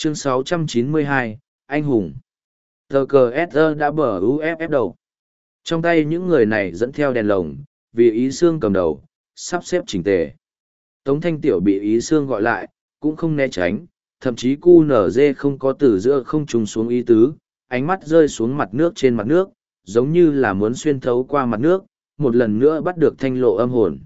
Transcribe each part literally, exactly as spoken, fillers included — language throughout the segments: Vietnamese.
Chương sáu trăm chín mươi hai, Anh Hùng. Tờ cờ ét rờ đã bờ u ép ép đầu. Trong tay những người này dẫn theo đèn lồng, vì Ý Sương cầm đầu, sắp xếp chỉnh tề. Tống Thanh Tiểu bị Ý Sương gọi lại, cũng không né tránh, thậm chí cu nở dê không có từ giữa không trùng xuống ý tứ, ánh mắt rơi xuống mặt nước trên mặt nước, giống như là muốn xuyên thấu qua mặt nước, một lần nữa bắt được thanh lộ âm hồn.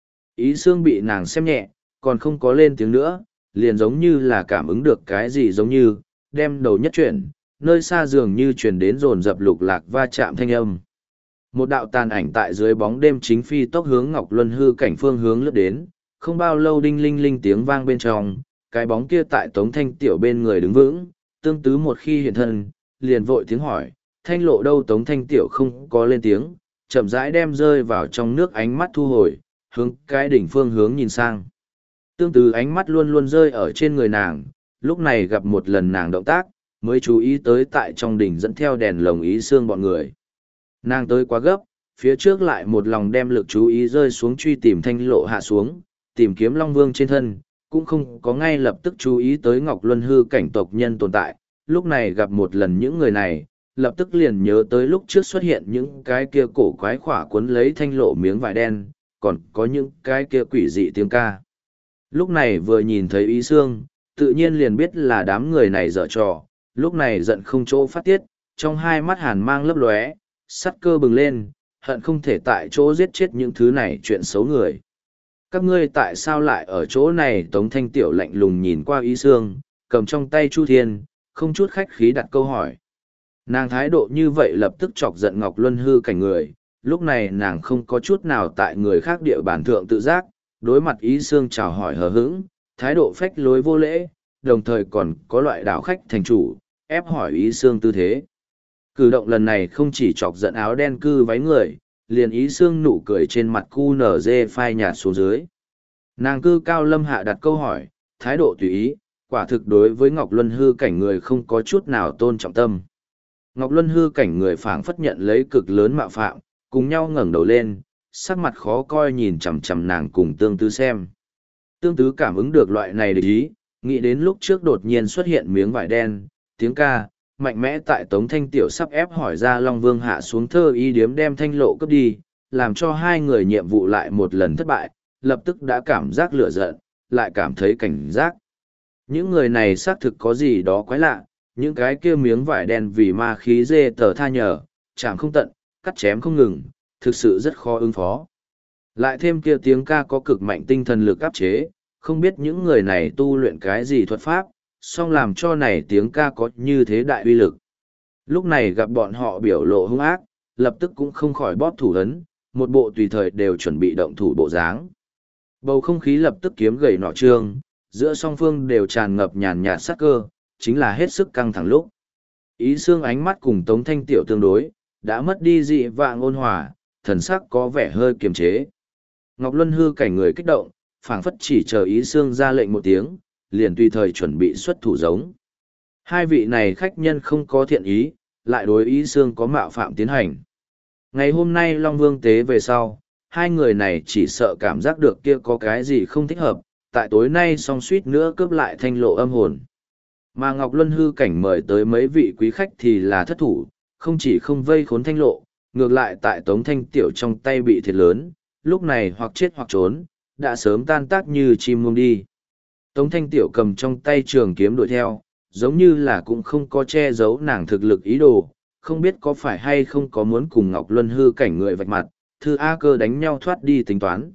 Ý Sương bị nàng xem nhẹ, còn không có lên tiếng nữa, liền giống như là cảm ứng được cái gì giống như, đem đầu nhất chuyển, nơi xa dường như truyền đến rồn dập lục lạc va chạm thanh âm. Một đạo tàn ảnh tại dưới bóng đêm chính phi tốc hướng Ngọc Luân hư cảnh phương hướng lướt đến, không bao lâu đinh linh linh tiếng vang bên trong, cái bóng kia tại Tống Thanh Tiểu bên người đứng vững, tương tứ một khi hiện thân, liền vội tiếng hỏi, Thanh lộ đâu? Tống Thanh Tiểu không có lên tiếng, chậm rãi đem rơi vào trong nước ánh mắt thu hồi, hướng cái đỉnh phương hướng nhìn sang. Tương tự ánh mắt luôn luôn rơi ở trên người nàng, lúc này gặp một lần nàng động tác, mới chú ý tới tại trong đỉnh dẫn theo đèn lồng Ý Sương bọn người. Nàng tới quá gấp, phía trước lại một lòng đem lực chú ý rơi xuống truy tìm Thanh lộ hạ xuống, tìm kiếm Long Vương trên thân, cũng không có ngay lập tức chú ý tới Ngọc Luân hư cảnh tộc nhân tồn tại, lúc này gặp một lần những người này, lập tức liền nhớ tới lúc trước xuất hiện những cái kia cổ quái khỏa cuốn lấy Thanh lộ miếng vải đen, còn có những cái kia quỷ dị tiếng ca. Lúc này vừa nhìn thấy Ý Sương, tự nhiên liền biết là đám người này dở trò, lúc này giận không chỗ phát tiết, trong hai mắt hàn mang lấp lóe, sắt cơ bừng lên, hận không thể tại chỗ giết chết những thứ này chuyện xấu người. Các ngươi tại sao lại ở chỗ này? Tống Thanh Tiểu lạnh lùng nhìn qua Ý Sương, cầm trong tay Chu Thiên, không chút khách khí đặt câu hỏi. Nàng thái độ như vậy lập tức chọc giận Ngọc Luân hư cảnh người, lúc này nàng không có chút nào tại người khác địa bàn thượng tự giác, đối mặt Ý Sương chào hỏi hờ hững, thái độ phách lối vô lễ, đồng thời còn có loại đảo khách thành chủ, ép hỏi Ý Sương tư thế. Cử động lần này không chỉ chọc giận áo đen cư váy người, liền Ý Sương nụ cười trên mặt cu nở dê phai nhạt xuống dưới. Nàng cư cao lâm hạ đặt câu hỏi, thái độ tùy ý, quả thực đối với Ngọc Luân hư cảnh người không có chút nào tôn trọng tâm. Ngọc Luân hư cảnh người phảng phất nhận lấy cực lớn mạo phạm, cùng nhau ngẩng đầu lên, sắc mặt khó coi nhìn chằm chằm nàng cùng Tương Tứ xem. Tương Tứ cảm ứng được loại này địch ý, nghĩ đến lúc trước đột nhiên xuất hiện miếng vải đen, tiếng ca, mạnh mẽ tại Tống Thanh Tiểu sắp ép hỏi ra Long Vương hạ xuống thơ ý điếm đem Thanh lộ cướp đi, làm cho hai người nhiệm vụ lại một lần thất bại, lập tức đã cảm giác lửa giận, lại cảm thấy cảnh giác. Những người này xác thực có gì đó quái lạ, những cái kia miếng vải đen vì ma khí dê tờ tha nhở, chạm không tận, cắt chém không ngừng, thực sự rất khó ứng phó. Lại thêm kia tiếng ca có cực mạnh tinh thần lực áp chế, không biết những người này tu luyện cái gì thuật pháp, song làm cho này tiếng ca có như thế đại uy lực. Lúc này gặp bọn họ biểu lộ hung ác, lập tức cũng không khỏi bóp thủ ấn, một bộ tùy thời đều chuẩn bị động thủ bộ dáng. Bầu không khí lập tức kiếm gầy nọ trương, giữa song phương đều tràn ngập nhàn nhạt sát cơ, chính là hết sức căng thẳng lúc. Ý Sương ánh mắt cùng Tống Thanh Tiểu tương đối, đã mất đi dị vạng ôn hòa, thần sắc có vẻ hơi kiềm chế. Ngọc Luân hư cảnh người kích động, phảng phất chỉ chờ Ý Sương ra lệnh một tiếng, liền tùy thời chuẩn bị xuất thủ giống. Hai vị này khách nhân không có thiện ý, lại đối Ý Sương có mạo phạm tiến hành. Ngày hôm nay Long Vương tế về sau, hai người này chỉ sợ cảm giác được kia có cái gì không thích hợp, tại tối nay song suýt nữa cướp lại Thanh lộ âm hồn. Mà Ngọc Luân hư cảnh mời tới mấy vị quý khách thì là thất thủ, không chỉ không vây khốn Thanh lộ, ngược lại tại Tống Thanh Tiểu trong tay bị thiệt lớn, lúc này hoặc chết hoặc trốn, đã sớm tan tác như chim muông đi. Tống Thanh Tiểu cầm trong tay trường kiếm đuổi theo, giống như là cũng không có che giấu nàng thực lực ý đồ, không biết có phải hay không có muốn cùng Ngọc Luân hư cảnh người vạch mặt, Thư A Cơ đánh nhau thoát đi tính toán.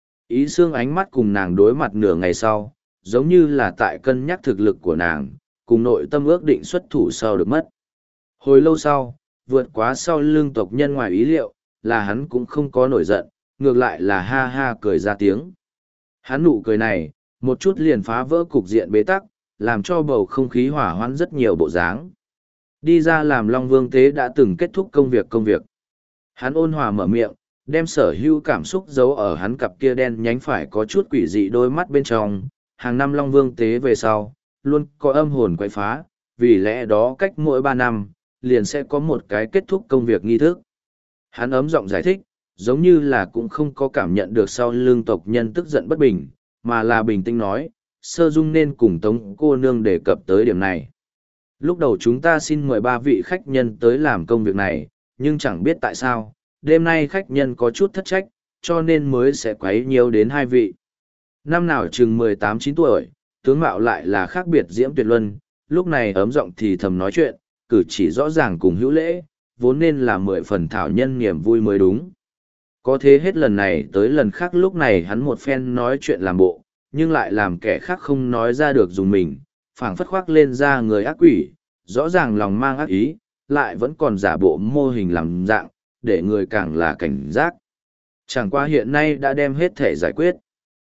Ý Sương ánh mắt cùng nàng đối mặt nửa ngày sau, giống như là tại cân nhắc thực lực của nàng, cùng nội tâm ước định xuất thủ sau được mất. Hồi lâu sau, vượt quá sau lưng tộc nhân ngoài ý liệu, là hắn cũng không có nổi giận, ngược lại là ha ha cười ra tiếng. Hắn nụ cười này, một chút liền phá vỡ cục diện bế tắc, làm cho bầu không khí hỏa hoãn rất nhiều bộ dáng. Đi ra làm Long Vương tế đã từng kết thúc công việc công việc. Hắn ôn hòa mở miệng, đem sở hữu cảm xúc giấu ở hắn cặp kia đen nhánh phải có chút quỷ dị đôi mắt bên trong. Hàng năm Long Vương tế về sau, luôn có âm hồn quậy phá, vì lẽ đó cách mỗi ba năm, liền sẽ có một cái kết thúc công việc nghi thức. Hắn ấm giọng giải thích, giống như là cũng không có cảm nhận được sau lưng tộc nhân tức giận bất bình, mà là bình tĩnh nói, Sơ Dung nên cùng Tống cô nương đề cập tới điểm này. Lúc đầu chúng ta xin mời ba vị khách nhân tới làm công việc này, nhưng chẳng biết tại sao, đêm nay khách nhân có chút thất trách, cho nên mới sẽ quấy nhiều đến hai vị. Năm nào chừng mười tám chín tuổi, tướng mạo lại là khác biệt diễm tuyệt luân, lúc này ấm giọng thì thầm nói chuyện, cử chỉ rõ ràng cùng hữu lễ, vốn nên là mười phần thảo nhân niềm vui mới đúng. Có thế hết lần này tới lần khác lúc này hắn một phen nói chuyện làm bộ, nhưng lại làm kẻ khác không nói ra được dùng mình, phảng phất khoác lên ra người ác quỷ, rõ ràng lòng mang ác ý, lại vẫn còn giả bộ mô hình làm dạng, để người càng là cảnh giác. Chẳng qua hiện nay đã đem hết thể giải quyết.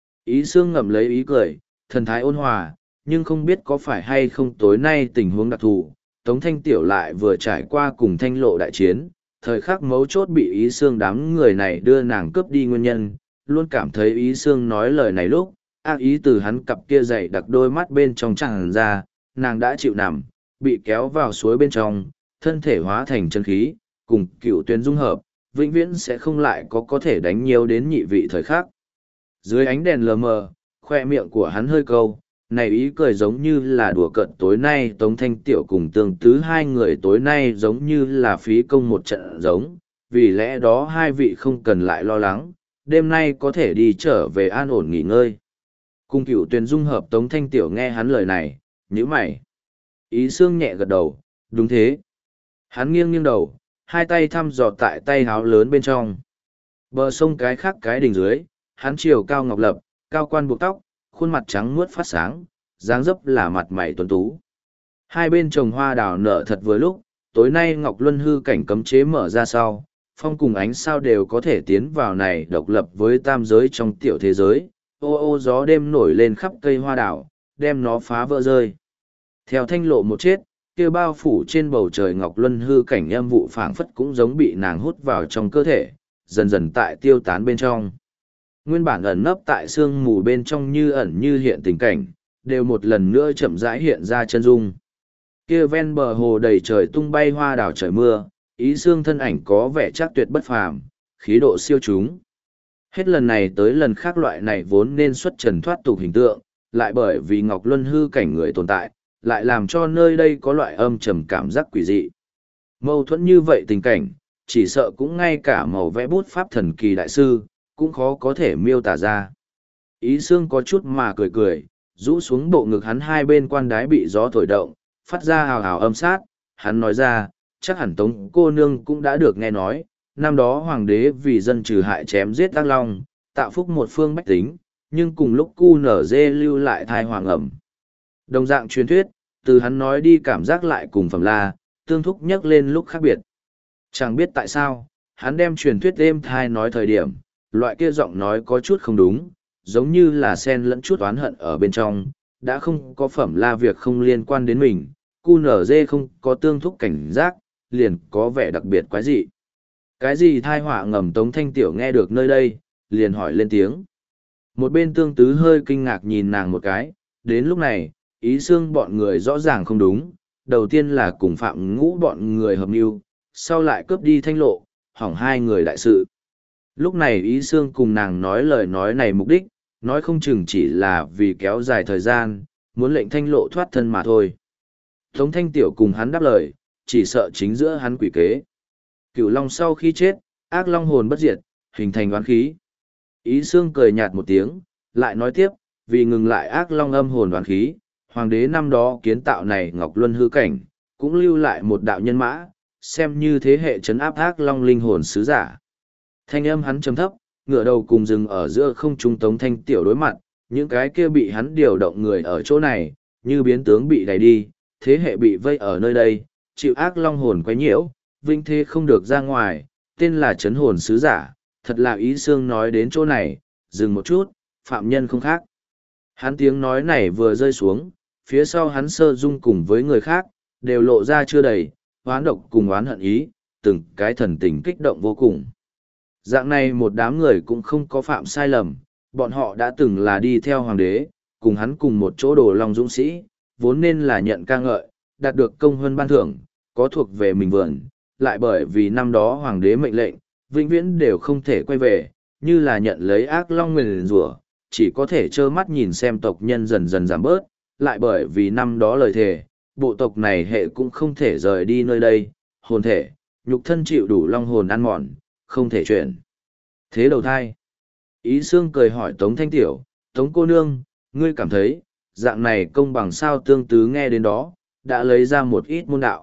Ý Sương ngậm lấy ý cười, thần thái ôn hòa, nhưng không biết có phải hay không tối nay tình huống đặc thù, Tống Thanh Tiểu lại vừa trải qua cùng Thanh Lộ đại chiến, thời khắc mấu chốt bị Ý Sương đám người này đưa nàng cướp đi nguyên nhân, luôn cảm thấy Ý Sương nói lời này lúc, ác ý từ hắn cặp kia dày đặc đôi mắt bên trong tràn ra, nàng đã chịu nằm, bị kéo vào suối bên trong, thân thể hóa thành chân khí, cùng cựu tuyến dung hợp, vĩnh viễn sẽ không lại có có thể đánh nhiều đến nhị vị thời khắc. Dưới ánh đèn lờ mờ, khoe miệng của hắn hơi câu, này ý cười giống như là đùa cợt tối nay Tống Thanh Tiểu cùng Tương Tứ hai người tối nay giống như là phí công một trận giống, vì lẽ đó hai vị không cần lại lo lắng, đêm nay có thể đi trở về an ổn nghỉ ngơi. Cùng cựu tuyển dung hợp Tống Thanh Tiểu nghe hắn lời này, nhíu mày. Ý Sương nhẹ gật đầu, đúng thế. Hắn nghiêng nghiêng đầu, hai tay thăm dò tại tay háo lớn bên trong. Bờ sông cái khác cái đỉnh dưới, hắn chiều cao ngọc lập, cao quan buộc tóc, khuôn mặt trắng muốt phát sáng, dáng dấp là mặt mày tuấn tú. Hai bên trồng hoa đào nở thật vừa lúc, tối nay Ngọc Luân hư cảnh cấm chế mở ra sau, phong cùng ánh sao đều có thể tiến vào này độc lập với tam giới trong tiểu thế giới, ô ô gió đêm nổi lên khắp cây hoa đào, đem nó phá vỡ rơi. Theo Thanh Lộ một chết, kia bao phủ trên bầu trời Ngọc Luân hư cảnh âm vụ phảng phất cũng giống bị nàng hút vào trong cơ thể, dần dần tại tiêu tán bên trong. Nguyên bản ẩn nấp tại sương mù bên trong như ẩn như hiện tình cảnh, đều một lần nữa chậm rãi hiện ra chân dung. Kia ven bờ hồ đầy trời tung bay hoa đào trời mưa, Ý Sương thân ảnh có vẻ chắc tuyệt bất phàm, khí độ siêu chúng. Hết lần này tới lần khác loại này vốn nên xuất trần thoát tục hình tượng, lại bởi vì Ngọc Luân hư cảnh người tồn tại, lại làm cho nơi đây có loại âm trầm cảm giác quỷ dị. Mâu thuẫn như vậy tình cảnh, chỉ sợ cũng ngay cả màu vẽ bút pháp thần kỳ đại sư, cũng khó có thể miêu tả ra. Ý Sương có chút mà cười cười, rũ xuống bộ ngực hắn hai bên quan đái bị gió thổi động, phát ra hào hào âm sát, hắn nói ra, chắc hẳn Tống cô nương cũng đã được nghe nói, năm đó hoàng đế vì dân trừ hại chém giết Ác Long, tạo phúc một phương bách tính, nhưng cùng lúc cu nở dê lưu lại thai hoàng ẩm. Đồng dạng truyền thuyết, từ hắn nói đi cảm giác lại cùng Phẩm La, Tương Thúc nhắc lên lúc khác biệt. Chẳng biết tại sao, hắn đem truyền thuyết êm thai nói thời điểm, loại kia giọng nói có chút không đúng, giống như là xen lẫn chút oán hận ở bên trong, đã không có Phẩm La việc không liên quan đến mình, cu nở dê không có Tương Thúc cảnh giác, liền có vẻ đặc biệt quái dị. Cái gì thai họa ngầm Tống Thanh Tiểu nghe được nơi đây, liền hỏi lên tiếng. Một bên Tương Tứ hơi kinh ngạc nhìn nàng một cái, đến lúc này, Ý Sương bọn người rõ ràng không đúng, đầu tiên là cùng Phạm Ngũ bọn người hợp mưu, sau lại cướp đi Thanh Lộ, hỏng hai người đại sự. Lúc này Ý Sương cùng nàng nói lời nói này mục đích, nói không chừng chỉ là vì kéo dài thời gian, muốn lệnh Thanh Lộ thoát thân mà thôi. Tống Thanh Tiểu cùng hắn đáp lời, chỉ sợ chính giữa hắn quỷ kế. Cửu Long sau khi chết, ác long hồn bất diệt, hình thành oán khí. Ý Sương cười nhạt một tiếng, lại nói tiếp, vì ngừng lại ác long âm hồn oán khí, hoàng đế năm đó kiến tạo này Ngọc Luân hư cảnh, cũng lưu lại một đạo nhân mã, xem như thế hệ trấn áp ác long linh hồn sứ giả. Thanh âm hắn trầm thấp, ngựa đầu cùng dừng ở giữa không trung Tống Thanh Tiểu đối mặt, những cái kia bị hắn điều động người ở chỗ này, như biến tướng bị đẩy đi, thế hệ bị vây ở nơi đây, chịu ác long hồn quấy nhiễu, vinh thế không được ra ngoài, tên là trấn hồn sứ giả, thật là Ý Sương nói đến chỗ này, dừng một chút, phạm nhân không khác. Hắn tiếng nói này vừa rơi xuống, phía sau hắn Sơ Dung cùng với người khác, đều lộ ra chưa đầy, hoán độc cùng oán hận ý, từng cái thần tình kích động vô cùng. Dạng này một đám người cũng không có phạm sai lầm, bọn họ đã từng là đi theo hoàng đế, cùng hắn cùng một chỗ đồ long dũng sĩ, vốn nên là nhận ca ngợi, đạt được công huân ban thưởng, có thuộc về mình vườn, lại bởi vì năm đó hoàng đế mệnh lệnh, vĩnh viễn đều không thể quay về, như là nhận lấy ác long nguyền rủa, chỉ có thể trơ mắt nhìn xem tộc nhân dần dần giảm bớt, lại bởi vì năm đó lời thề, bộ tộc này hệ cũng không thể rời đi nơi đây, hồn thể, nhục thân chịu đủ long hồn ăn mòn, không thể chuyển. Thế đầu thai. Ý Sương cười hỏi Tống Thanh Tiểu, Tống cô nương, ngươi cảm thấy, dạng này công bằng sao tương tứ nghe đến đó, đã lấy ra một ít môn đạo.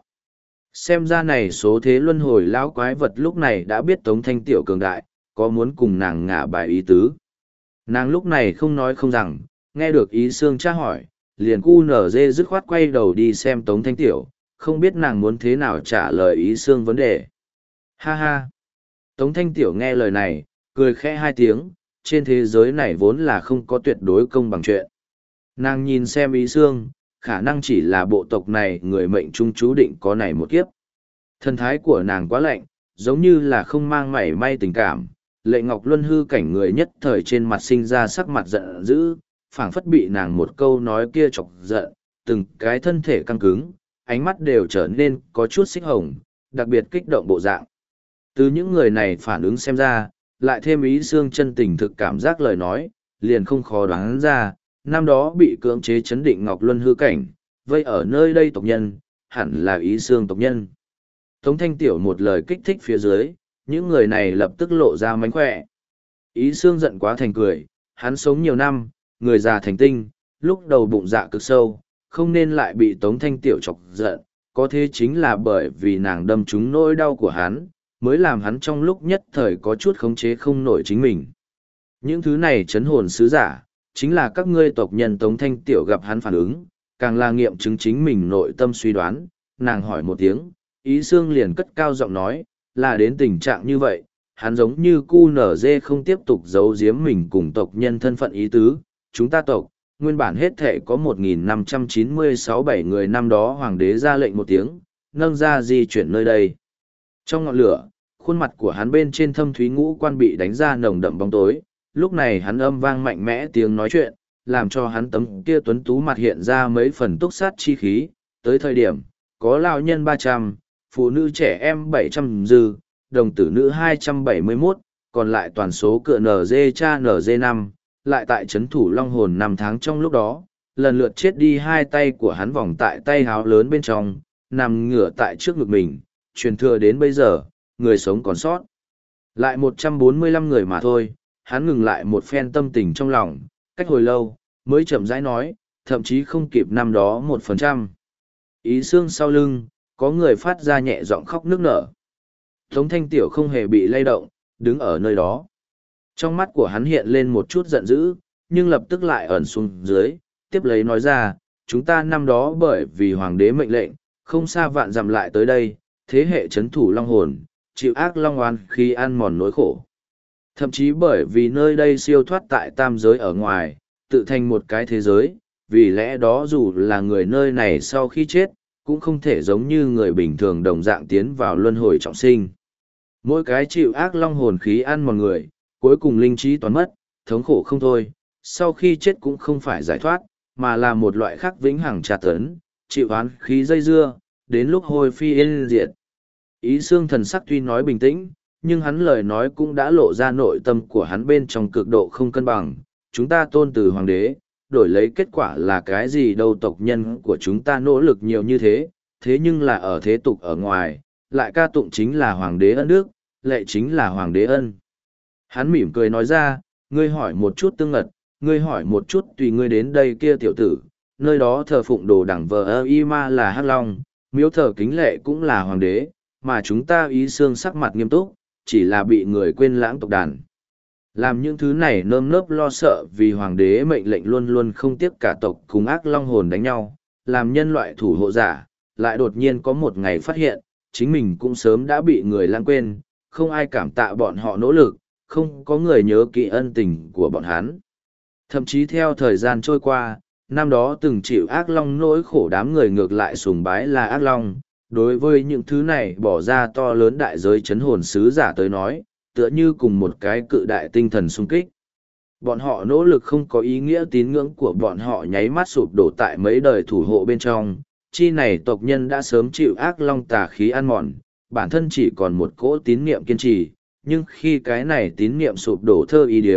Xem ra này số thế luân hồi lão quái vật lúc này đã biết Tống Thanh Tiểu cường đại, có muốn cùng nàng ngả bài ý tứ. Nàng lúc này không nói không rằng, nghe được Ý Sương tra hỏi, liền cu nở dê dứt khoát quay đầu đi xem Tống Thanh Tiểu, không biết nàng muốn thế nào trả lời Ý Sương vấn đề. Ha ha! Tống Thanh Tiểu nghe lời này, cười khẽ hai tiếng, trên thế giới này vốn là không có tuyệt đối công bằng chuyện. Nàng nhìn xem Ý Sương, khả năng chỉ là bộ tộc này người mệnh trung chú định có này một kiếp. Thân thái của nàng quá lạnh, giống như là không mang mảy may tình cảm, lệ ngọc luân hư cảnh người nhất thời trên mặt sinh ra sắc mặt giận dữ, phảng phất bị nàng một câu nói kia chọc giận, từng cái thân thể căng cứng, ánh mắt đều trở nên có chút xích hồng, đặc biệt kích động bộ dạng. Từ những người này phản ứng xem ra, lại thêm Ý Sương chân tình thực cảm giác lời nói, liền không khó đoán ra, năm đó bị cưỡng chế chấn định Ngọc Luân hư cảnh, vây ở nơi đây tộc nhân, hẳn là Ý Sương tộc nhân. Tống Thanh Tiểu một lời kích thích phía dưới, những người này lập tức lộ ra mánh khỏe. Ý Sương giận quá thành cười, hắn sống nhiều năm, người già thành tinh, lúc đầu bụng dạ cực sâu, không nên lại bị Tống Thanh Tiểu chọc giận, có thế chính là bởi vì nàng đâm trúng nỗi đau của hắn, mới làm hắn trong lúc nhất thời có chút khống chế không nổi chính mình. Những thứ này chấn hồn sứ giả, chính là các ngươi tộc nhân Tống Thanh Tiểu gặp hắn phản ứng, càng là nghiệm chứng chính mình nội tâm suy đoán, nàng hỏi một tiếng, Ý Sương liền cất cao giọng nói, là đến tình trạng như vậy, hắn giống như cu nở dê không tiếp tục giấu giếm mình cùng tộc nhân thân phận ý tứ, chúng ta tộc, nguyên bản hết thể có một nghìn năm trăm chín mươi sáu bảy người năm đó hoàng đế ra lệnh một tiếng, nâng ra di chuyển nơi đây. Trong ngọn lửa, khuôn mặt của hắn bên trên thâm thúy ngũ quan bị đánh ra nồng đậm bóng tối, lúc này hắn âm vang mạnh mẽ tiếng nói chuyện, làm cho hắn tấm kia tuấn tú mặt hiện ra mấy phần túc sát chi khí, tới thời điểm, có lão nhân ba trăm, phụ nữ trẻ em bảy trăm dư, đồng tử nữ hai trăm bảy mươi mốt, còn lại toàn số cựa nở dê cha nở dê năm, lại tại chấn thủ long hồn năm tháng trong lúc đó, lần lượt chết đi hai tay của hắn vòng tại tay háo lớn bên trong, nằm ngửa tại trước ngực mình, truyền thừa đến bây giờ, người sống còn sót. Lại một trăm bốn mươi lăm người mà thôi, hắn ngừng lại một phen tâm tình trong lòng, cách hồi lâu, mới chậm rãi nói, thậm chí không kịp năm đó một phần trăm. Ý Sương sau lưng, có người phát ra nhẹ giọng khóc nức nở. Tống Thanh Tiểu không hề bị lay động, đứng ở nơi đó. Trong mắt của hắn hiện lên một chút giận dữ, nhưng lập tức lại ẩn xuống dưới, tiếp lấy nói ra, chúng ta năm đó bởi vì hoàng đế mệnh lệnh, không xa vạn dặm lại tới đây, thế hệ chấn thủ long hồn, chịu ác long oan khi ăn mòn nỗi khổ. Thậm chí bởi vì nơi đây siêu thoát tại tam giới ở ngoài, tự thành một cái thế giới, vì lẽ đó dù là người nơi này sau khi chết, cũng không thể giống như người bình thường đồng dạng tiến vào luân hồi trọng sinh. Mỗi cái chịu ác long hồn khí ăn mòn người, cuối cùng linh trí toàn mất, thống khổ không thôi, sau khi chết cũng không phải giải thoát, mà là một loại khác vĩnh hằng tra tấn, chịu oán khí dây dưa, đến lúc hồi phi yên diệt. Ý Sương thần sắc tuy nói bình tĩnh, nhưng hắn lời nói cũng đã lộ ra nội tâm của hắn bên trong cực độ không cân bằng. Chúng ta tôn từ hoàng đế, đổi lấy kết quả là cái gì đâu, tộc nhân của chúng ta nỗ lực nhiều như thế, thế nhưng là ở thế tục ở ngoài, lại ca tụng chính là hoàng đế ân đức, lệ chính là hoàng đế ân. Hắn mỉm cười nói ra, ngươi hỏi một chút tương ngật, ngươi hỏi một chút tùy ngươi đến đây kia tiểu tử, nơi đó thờ phụng đồ đẳng vờ ơ y ma là hắc long, miếu thờ kính lệ cũng là hoàng đế, mà chúng ta Ý Sương sắc mặt nghiêm túc, chỉ là bị người quên lãng tộc đàn. Làm những thứ này nơm nớp lo sợ vì hoàng đế mệnh lệnh luôn luôn không tiếc cả tộc cùng ác long hồn đánh nhau, làm nhân loại thủ hộ giả, lại đột nhiên có một ngày phát hiện, chính mình cũng sớm đã bị người lãng quên, không ai cảm tạ bọn họ nỗ lực, không có người nhớ kỹ ân tình của bọn hắn. Thậm chí theo thời gian trôi qua, năm đó từng chịu ác long nỗi khổ đám người ngược lại sùng bái là ác long, đối với những thứ này bỏ ra to lớn đại giới chấn hồn sứ giả tới nói, tựa như cùng một cái cự đại tinh thần sung kích. Bọn họ nỗ lực không có ý nghĩa, tín ngưỡng của bọn họ nháy mắt sụp đổ tại mấy đời thủ hộ bên trong, chi này tộc nhân đã sớm chịu ác long tà khí ăn mòn, bản thân chỉ còn một cỗ tín niệm kiên trì, nhưng khi cái này tín niệm sụp đổ thơ ý điếm,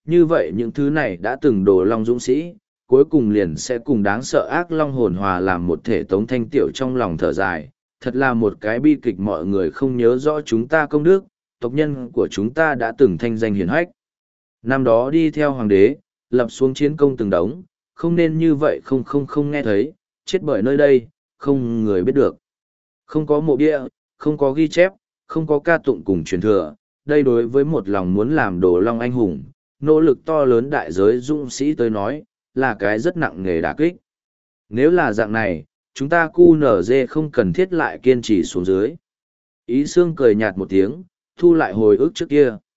như vậy những thứ này đã từng đồ long dũng sĩ, cuối cùng liền sẽ cùng đáng sợ ác long hồn hòa làm một thể. Tống Thanh Tiểu trong lòng thở dài, thật là một cái bi kịch, mọi người không nhớ rõ chúng ta công đức, tộc nhân của chúng ta đã từng thanh danh hiển hách. Năm đó đi theo hoàng đế, lập xuống chiến công từng đống, không nên như vậy, không không không nghe thấy, chết bởi nơi đây, không người biết được. Không có mộ bia, không có ghi chép, không có ca tụng cùng truyền thừa, đây đối với một lòng muốn làm đồ long anh hùng, nỗ lực to lớn đại giới dũng sĩ tới nói, là cái rất nặng nề đả kích. Nếu là dạng này, chúng ta cu nở dê không cần thiết lại kiên trì xuống dưới. Ý Sương cười nhạt một tiếng, thu lại hồi ức trước kia.